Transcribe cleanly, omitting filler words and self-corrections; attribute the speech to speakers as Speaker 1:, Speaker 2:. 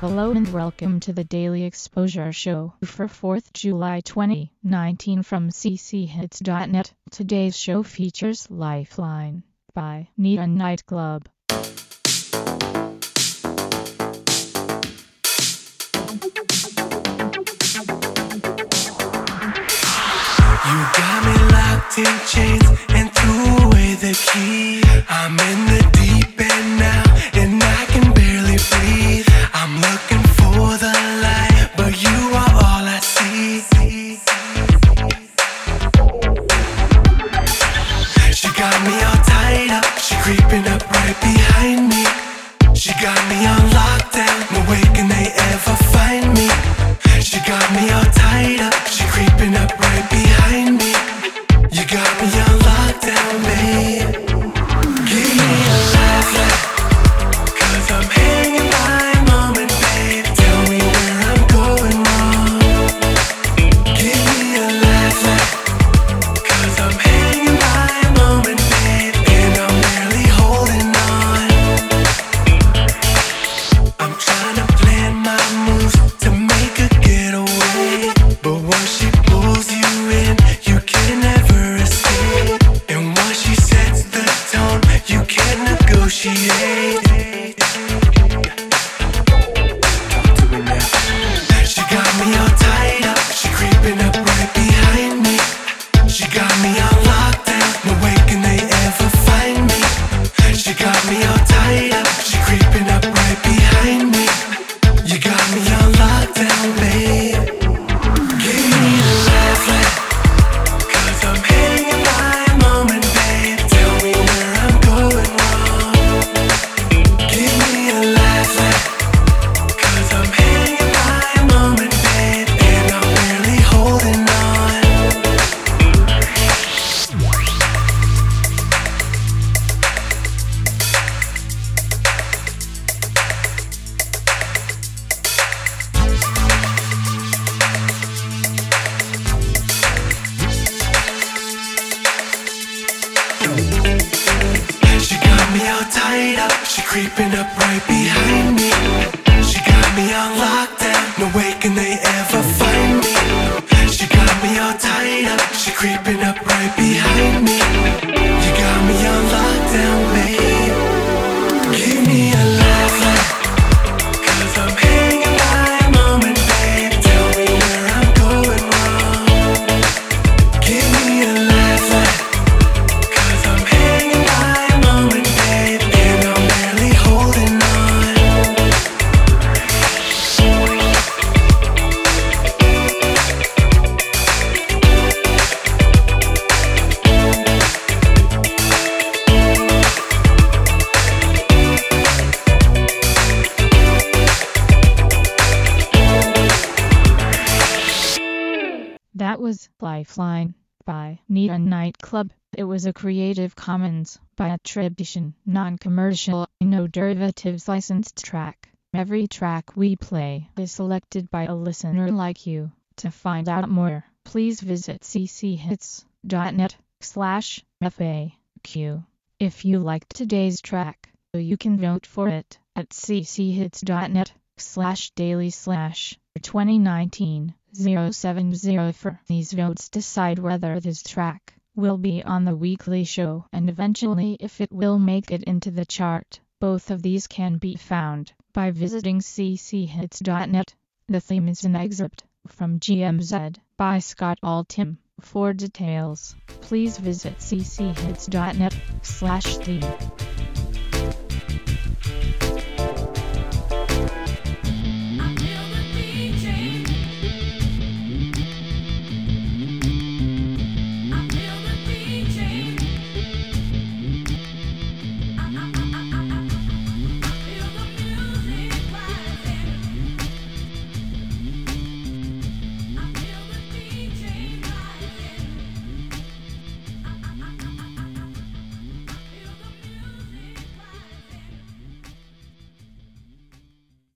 Speaker 1: Hello and welcome to the Daily Exposure Show for 4th July 2019 from cchits.net. Today's show features Lifeline by Nita Nightclub.
Speaker 2: You got me locked in chains and threw away the key. I'm in the deep end now and I can barely breathe. I'm looking for the light, but you are all I see. She got me all tied up, she creeping up right behind me. She got me on lockdown, no way can they ever find me. She got me all tied up, she creeping up right behind me. You got me on lockdown, babe. Give me a lifeline, 'cause I'm hanging by a moment, babe. Tell me where I'm going wrong. Give me a lifeline, 'cause I'm hanging by a moment, babe, and I'm barely holding on. I'm trying to plan my moves to make her get away, but once she pulls you in, you can never escape. And once she sets the tone, you can't negotiate. She got me all tied up, she creeping up right behind me. She got me on lockdown, no way can they ever find me. She got me all tied up, she creeping up right behind me. You got me on lockdown, babe. Give me a lifeline, 'cause I'm hanging by a moment, babe. Tell me where I'm going wrong. Give me a lifeline, 'cause I'm hanging by a moment, babe, and I'm barely holding on. She got me all tied up, she creeping up right behind me. She got me on lockdown, no way can they ever find me. She got me all tied up, she creeping up right behind me. You got me on lockdown, babe. Give me a lifeline, 'cause I'm hanging by a moment, babe. Tell me where I'm going wrong. Give me a lifeline, 'cause I'm hanging by a moment, babe, and I'm barely holding on.
Speaker 1: That was Lifeline by Nita Nightclub. It was a Creative Commons by attribution, non-commercial, no derivatives licensed track. Every track we play is selected by a listener like you. To find out more, please visit cchits.net/FAQ. If you liked today's track, you can vote for it at cchits.net/daily/2019-070. These votes decide whether this track will be on the weekly show and eventually if it will make it into the chart. Both of these can be found by visiting cchits.net. The theme is an excerpt from GMZ by Scott Altham. For details, please visit cchits.net/theme.